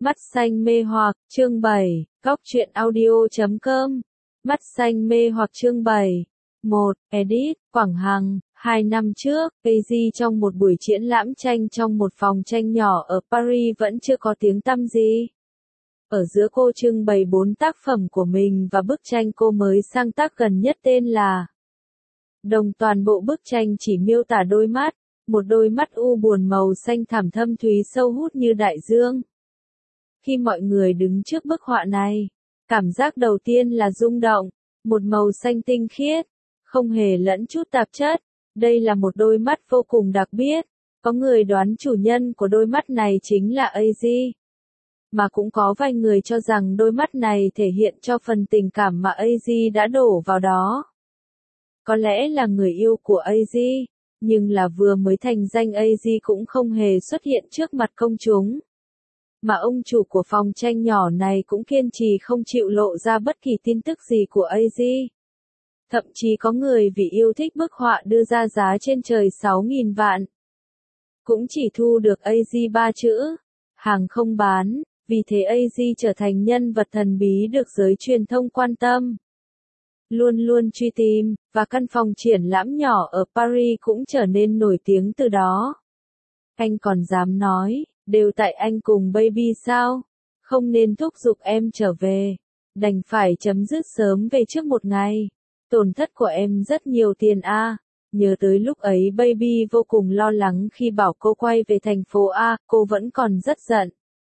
Mắt xanh mê hoặc, chương 7, Góc truyện audio.com. Mắt xanh mê hoặc chương 7. 1. Edit, Quảng Hằng. 2 năm trước, AZ trong một buổi triển lãm tranh trong một phòng tranh nhỏ ở Paris vẫn chưa có tiếng tăm gì. Ở giữa cô trưng bày 4 tác phẩm của mình và bức tranh cô mới sáng tác gần nhất tên là Đồng. Toàn bộ bức tranh chỉ miêu tả đôi mắt, một đôi mắt u buồn màu xanh thẳm thâm thúy sâu hút như đại dương. Khi mọi người đứng trước bức họa này, cảm giác đầu tiên là rung động, một màu xanh tinh khiết, không hề lẫn chút tạp chất. Đây là một đôi mắt vô cùng đặc biệt. Có người đoán chủ nhân của đôi mắt này chính là AZ. Mà cũng có vài người cho rằng đôi mắt này thể hiện cho phần tình cảm mà AZ đã đổ vào đó. Có lẽ là người yêu của AZ, nhưng là vừa mới thành danh AZ cũng không hề xuất hiện trước mặt công chúng. Mà ông chủ của phòng tranh nhỏ này cũng kiên trì không chịu lộ ra bất kỳ tin tức gì của AZ. Thậm chí có người vì yêu thích bức họa đưa ra giá trên trời 6.000 vạn. Cũng chỉ thu được AZ 3 chữ, hàng không bán, vì thế AZ trở thành nhân vật thần bí được giới truyền thông quan tâm. Luôn luôn truy tìm, và căn phòng triển lãm nhỏ ở Paris cũng trở nên nổi tiếng từ đó. Anh còn dám nói, đều tại anh cùng baby sao? Không nên thúc giục em trở về. Đành phải chấm dứt sớm về trước một ngày. Tổn thất của em rất nhiều tiền a. Nhớ tới lúc ấy baby vô cùng lo lắng khi bảo cô quay về thành phố A, cô vẫn còn rất giận.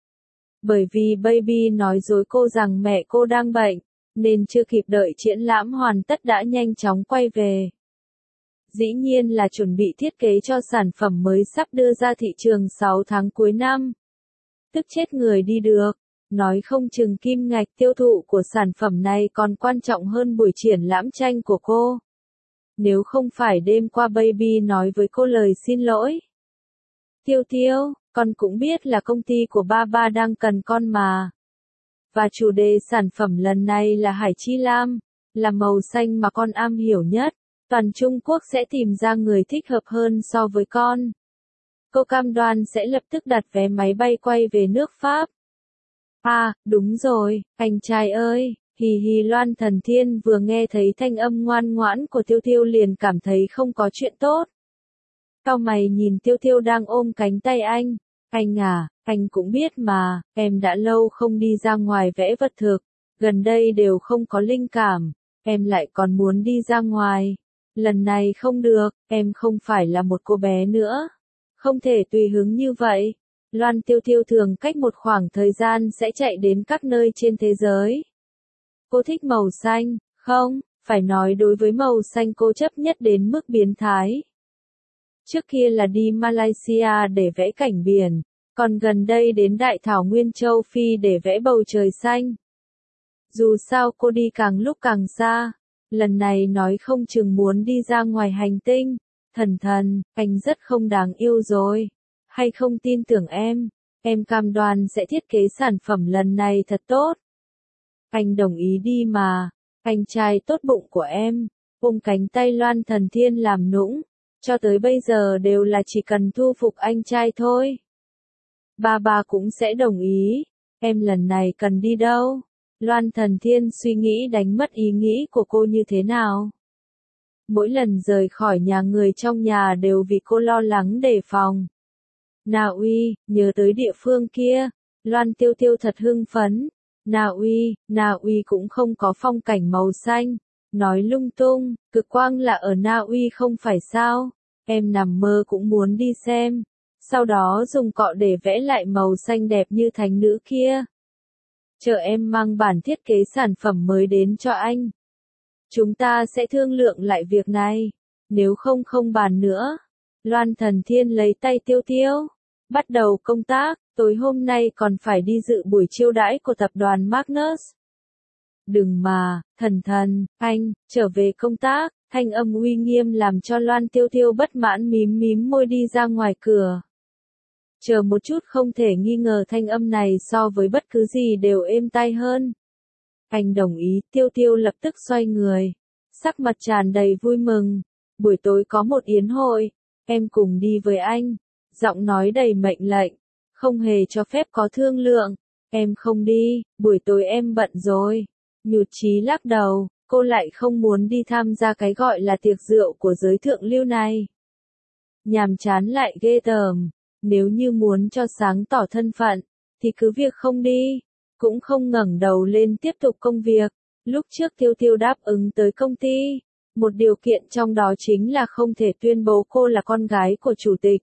Bởi vì baby nói dối cô rằng mẹ cô đang bệnh, nên chưa kịp đợi triển lãm hoàn tất đã nhanh chóng quay về. Dĩ nhiên là chuẩn bị thiết kế cho sản phẩm mới sắp đưa ra thị trường 6 tháng cuối năm. Tức chết người đi được, nói không chừng kim ngạch tiêu thụ của sản phẩm này còn quan trọng hơn buổi triển lãm tranh của cô. Nếu không phải đêm qua baby nói với cô lời xin lỗi. Tiêu Tiêu, con cũng biết là công ty của ba đang cần con mà. Và chủ đề sản phẩm lần này là Hải Chi Lam, là màu xanh mà con am hiểu nhất. Toàn Trung Quốc sẽ tìm ra người thích hợp hơn so với con. Cô cam đoan sẽ lập tức đặt vé máy bay quay về nước Pháp. À, đúng rồi, anh trai ơi, hì hì. Loan Thần Thiên vừa nghe thấy thanh âm ngoan ngoãn của Tiêu Tiêu liền cảm thấy không có chuyện tốt. Cau mày nhìn Tiêu Tiêu đang ôm cánh tay anh. Anh à, anh cũng biết mà, em đã lâu không đi ra ngoài vẽ vật thực, gần đây đều không có linh cảm, em lại còn muốn đi ra ngoài. Lần này không được, em không phải là một cô bé nữa. Không thể tùy hứng như vậy. Loan Tiêu Tiêu thường cách một khoảng thời gian sẽ chạy đến các nơi trên thế giới. Cô thích màu xanh, không, phải nói đối với màu xanh cô chấp nhất đến mức biến thái. Trước kia là đi Malaysia để vẽ cảnh biển, còn gần đây đến Đại Thảo Nguyên châu Phi để vẽ bầu trời xanh. Dù sao cô đi càng lúc càng xa. Lần này nói không chừng muốn đi ra ngoài hành tinh. Thần thần, anh rất không đáng yêu rồi. Hay không tin tưởng em cam đoan sẽ thiết kế sản phẩm lần này thật tốt. Anh đồng ý đi mà, anh trai tốt bụng của em. Ôm cánh tay Loan Thần Thiên làm nũng. Cho tới bây giờ đều là chỉ cần thu phục anh trai thôi. Ba cũng sẽ đồng ý. Em lần này cần đi đâu? Loan Thần Thiên suy nghĩ đánh mất ý nghĩ của cô như thế nào. Mỗi lần rời khỏi nhà người trong nhà đều vì cô lo lắng đề phòng. Na Uy, nhớ tới địa phương kia. Loan Tiêu Tiêu thật hưng phấn. Na Uy cũng không có phong cảnh màu xanh. Nói lung tung, cực quang là ở Na Uy không phải sao. Em nằm mơ cũng muốn đi xem. Sau đó dùng cọ để vẽ lại màu xanh đẹp như thánh nữ kia. Chờ em mang bản thiết kế sản phẩm mới đến cho anh. Chúng ta sẽ thương lượng lại việc này. Nếu không bàn nữa. Loan Thần Thiên lấy tay Tiêu Tiêu. Bắt đầu công tác, tối hôm nay còn phải đi dự buổi chiêu đãi của tập đoàn Magnus. Đừng mà, thần, anh, trở về công tác. Thanh âm uy nghiêm làm cho Loan Tiêu Tiêu bất mãn mím môi đi ra ngoài cửa. Chờ một chút, không thể nghi ngờ thanh âm này so với bất cứ gì đều êm tai hơn. Anh đồng ý. Tiêu Tiêu lập tức xoay người. Sắc mặt tràn đầy vui mừng. Buổi tối có một yến hội. Em cùng đi với anh. Giọng nói đầy mệnh lệnh. Không hề cho phép có thương lượng. Em không đi, buổi tối em bận rồi. Nhụt chí lắc đầu, cô lại không muốn đi tham gia cái gọi là tiệc rượu của giới thượng lưu này. Nhàm chán lại ghê tởm, nếu như muốn cho sáng tỏ thân phận, thì cứ việc không đi, cũng không ngẩng đầu lên tiếp tục công việc. Lúc trước Tiêu Tiêu đáp ứng tới công ty, một điều kiện trong đó chính là không thể tuyên bố cô là con gái của chủ tịch.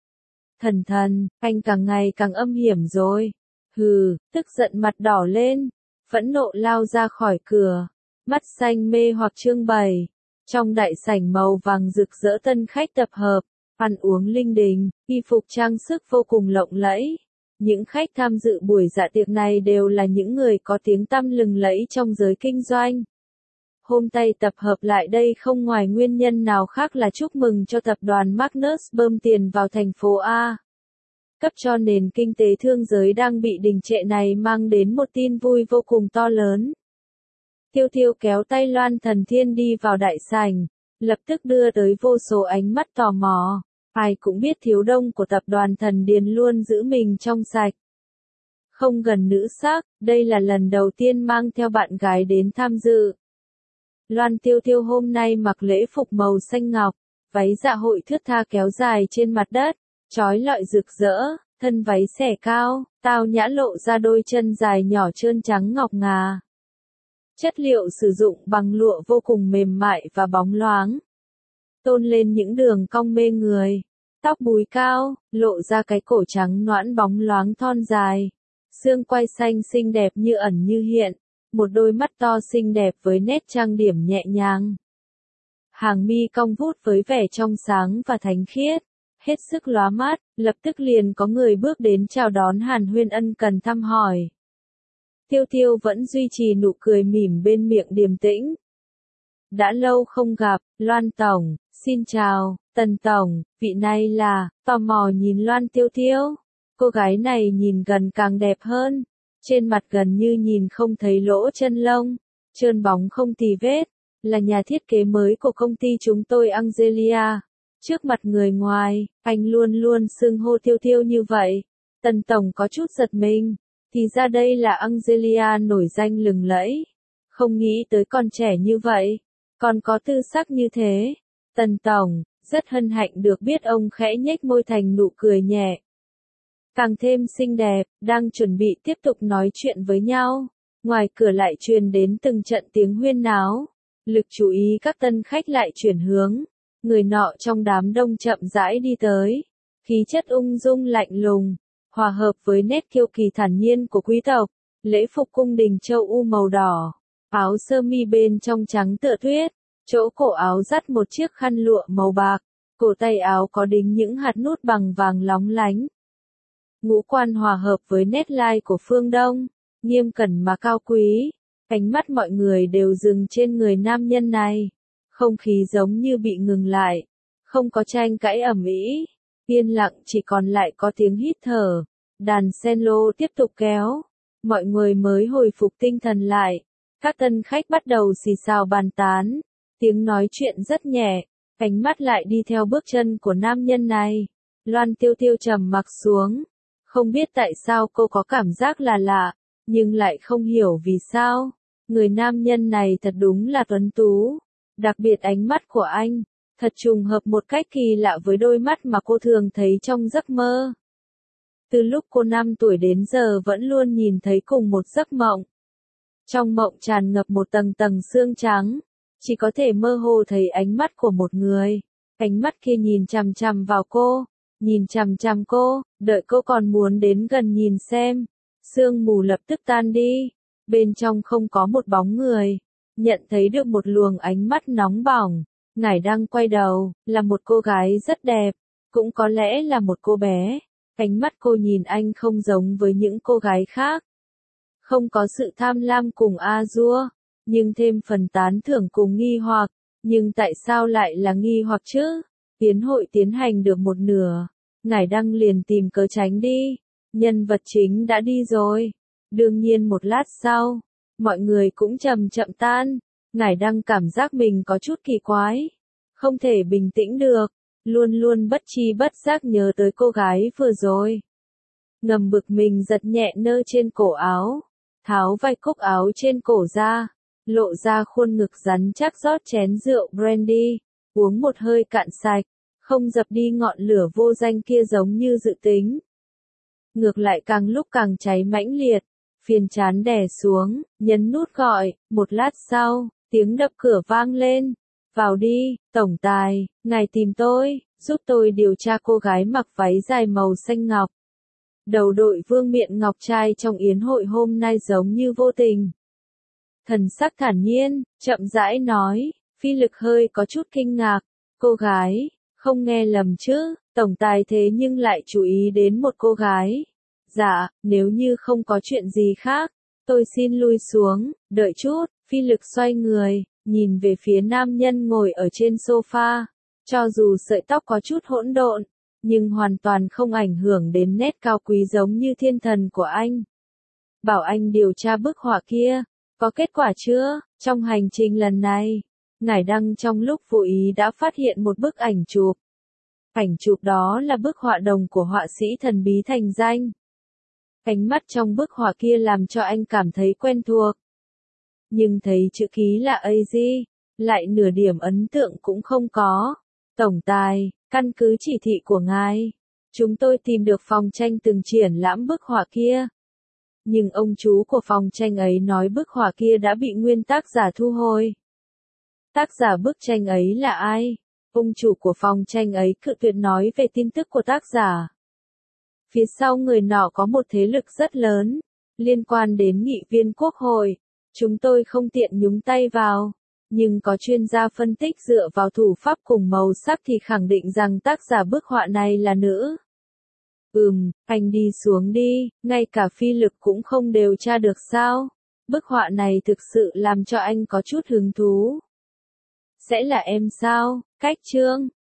Thần thần, anh càng ngày càng âm hiểm rồi. Hừ, tức giận mặt đỏ lên, phẫn nộ lao ra khỏi cửa, mắt xanh mê hoặc trương bày. Trong đại sảnh màu vàng rực rỡ tân khách tập hợp, ăn uống linh đình, y phục trang sức vô cùng lộng lẫy. Những khách tham dự buổi dạ tiệc này đều là những người có tiếng tăm lừng lẫy trong giới kinh doanh. Hôm nay tập hợp lại đây không ngoài nguyên nhân nào khác là chúc mừng cho tập đoàn Magnus bơm tiền vào thành phố A. Cấp cho nền kinh tế thương giới đang bị đình trệ này mang đến một tin vui vô cùng to lớn. Tiêu Tiêu kéo tay Loan Thần Thiên đi vào đại sảnh, lập tức đưa tới vô số ánh mắt tò mò. Ai cũng biết thiếu đông của tập đoàn Thần Điền luôn giữ mình trong sạch. Không gần nữ sắc, đây là lần đầu tiên mang theo bạn gái đến tham dự. Loan Tiêu Tiêu hôm nay mặc lễ phục màu xanh ngọc, váy dạ hội thướt tha kéo dài trên mặt đất, chói lọi rực rỡ, thân váy xẻ cao, tao nhã lộ ra đôi chân dài nhỏ trơn trắng ngọc ngà. Chất liệu sử dụng bằng lụa vô cùng mềm mại và bóng loáng, tôn lên những đường cong mê người. Tóc búi cao, lộ ra cái cổ trắng nõn bóng loáng thon dài. Xương quai xanh xinh đẹp như ẩn như hiện, một đôi mắt to xinh đẹp với nét trang điểm nhẹ nhàng. Hàng mi cong vút với vẻ trong sáng và thánh khiết, hết sức lóa mắt, lập tức liền có người bước đến chào đón hàn huyên ân cần thăm hỏi. Tiêu Tiêu vẫn duy trì nụ cười mỉm bên miệng điềm tĩnh. Đã lâu không gặp, Loan Tổng, xin chào, Tần Tổng, vị này là, tò mò nhìn Loan Tiêu Tiêu. Cô gái này nhìn gần càng đẹp hơn, trên mặt gần như nhìn không thấy lỗ chân lông, trơn bóng không tì vết, là nhà thiết kế mới của công ty chúng tôi Angelia. Trước mặt người ngoài, anh luôn luôn xưng hô Tiêu Tiêu như vậy. Tần Tổng có chút giật mình, thì ra đây là Angelia nổi danh lừng lẫy. Không nghĩ tới con trẻ như vậy, còn có tư sắc như thế. Tần Tổng, rất hân hạnh được biết ông khẽ nhếch môi thành nụ cười nhẹ. Càng thêm xinh đẹp, đang chuẩn bị tiếp tục nói chuyện với nhau. Ngoài cửa lại truyền đến từng trận tiếng huyên náo. Lực chú ý các tân khách lại chuyển hướng. Người nọ trong đám đông chậm rãi đi tới. Khí chất ung dung lạnh lùng, hòa hợp với nét kiêu kỳ thản nhiên của quý tộc. Lễ phục cung đình châu U màu đỏ. Áo sơ mi bên trong trắng tựa tuyết. Chỗ cổ áo dắt một chiếc khăn lụa màu bạc. Cổ tay áo có đính những hạt nút bằng vàng lóng lánh. Ngũ quan hòa hợp với nét lai của phương Đông, nghiêm cẩn mà cao quý. Ánh mắt mọi người đều dừng trên người nam nhân này. Không khí giống như bị ngừng lại. Không có tranh cãi ầm ĩ, yên lặng chỉ còn lại có tiếng hít thở. Đàn cello tiếp tục kéo. Mọi người mới hồi phục tinh thần lại. Các tân khách bắt đầu xì xào bàn tán. Tiếng nói chuyện rất nhẹ. Ánh mắt lại đi theo bước chân của nam nhân này. Loan Tiêu Tiêu trầm mặc xuống. Không biết tại sao cô có cảm giác là lạ, nhưng lại không hiểu vì sao. Người nam nhân này thật đúng là tuấn tú. Đặc biệt ánh mắt của anh, thật trùng hợp một cách kỳ lạ với đôi mắt mà cô thường thấy trong giấc mơ. Từ lúc cô 5 tuổi đến giờ vẫn luôn nhìn thấy cùng một giấc mộng. Trong mộng tràn ngập một tầng tầng sương trắng, chỉ có thể mơ hồ thấy ánh mắt của một người. Ánh mắt kia nhìn chằm chằm vào cô. Nhìn chằm chằm cô, đợi cô còn muốn đến gần nhìn xem. Sương mù lập tức tan đi. Bên trong không có một bóng người. Nhận thấy được một luồng ánh mắt nóng bỏng. Ngải đang quay đầu, là một cô gái rất đẹp. Cũng có lẽ là một cô bé. Ánh mắt cô nhìn anh không giống với những cô gái khác. Không có sự tham lam cùng a-dua, nhưng thêm phần tán thưởng cùng nghi hoặc. Nhưng tại sao lại là nghi hoặc chứ? Tiến hội tiến hành được một nửa, Ngải Đăng liền tìm cớ tránh đi. Nhân vật chính đã đi rồi. Đương nhiên một lát sau, mọi người cũng chậm chậm tan. Ngải Đăng cảm giác mình có chút kỳ quái. Không thể bình tĩnh được. Luôn luôn bất tri bất giác nhớ tới cô gái vừa rồi. ngầm bực mình giật nhẹ nơ trên cổ áo, tháo vai cúc áo trên cổ ra, lộ ra khuôn ngực rắn chắc rót chén rượu brandy, uống một hơi cạn sạch, không dập đi ngọn lửa vô danh kia giống như dự tính. Ngược lại càng lúc càng cháy mãnh liệt, phiền chán đè xuống, nhấn nút gọi, một lát sau, tiếng đập cửa vang lên. Vào đi, tổng tài, ngài tìm tôi, giúp tôi điều tra cô gái mặc váy dài màu xanh ngọc. Đầu đội vương miện ngọc trai trong yến hội hôm nay giống như vô tình. Thần sắc thản nhiên, chậm rãi nói, Phi Lực hơi có chút kinh ngạc, cô gái, không nghe lầm chứ, tổng tài thế nhưng lại chú ý đến một cô gái. Dạ, nếu như không có chuyện gì khác, tôi xin lui xuống, đợi chút, Phi Lực xoay người, nhìn về phía nam nhân ngồi ở trên sofa, cho dù sợi tóc có chút hỗn độn, nhưng hoàn toàn không ảnh hưởng đến nét cao quý giống như thiên thần của anh. Bảo anh điều tra bức họa kia, có kết quả chưa? Trong hành trình lần này, ngài đăng trong lúc vô ý đã phát hiện một bức ảnh chụp. Ảnh chụp đó là bức họa đồng của họa sĩ thần bí thành danh. Ánh mắt trong bức họa kia làm cho anh cảm thấy quen thuộc. Nhưng thấy chữ ký là AZ, lại nửa điểm ấn tượng cũng không có. Tổng tài, căn cứ chỉ thị của ngài, chúng tôi tìm được phòng tranh từng triển lãm bức họa kia. Nhưng ông chú của phòng tranh ấy nói bức họa kia đã bị nguyên tác giả thu hồi. Tác giả bức tranh ấy là ai? Ông chủ của phòng tranh ấy cự tuyệt nói về tin tức của tác giả. Phía sau người nọ có một thế lực rất lớn, liên quan đến nghị viên quốc hội. Chúng tôi không tiện nhúng tay vào, nhưng có chuyên gia phân tích dựa vào thủ pháp cùng màu sắc thì khẳng định rằng tác giả bức họa này là nữ. Anh đi xuống đi, ngay cả Phi Lực cũng không điều tra được sao? Bức họa này thực sự làm cho anh có chút hứng thú. Sẽ là em sao? Cách chương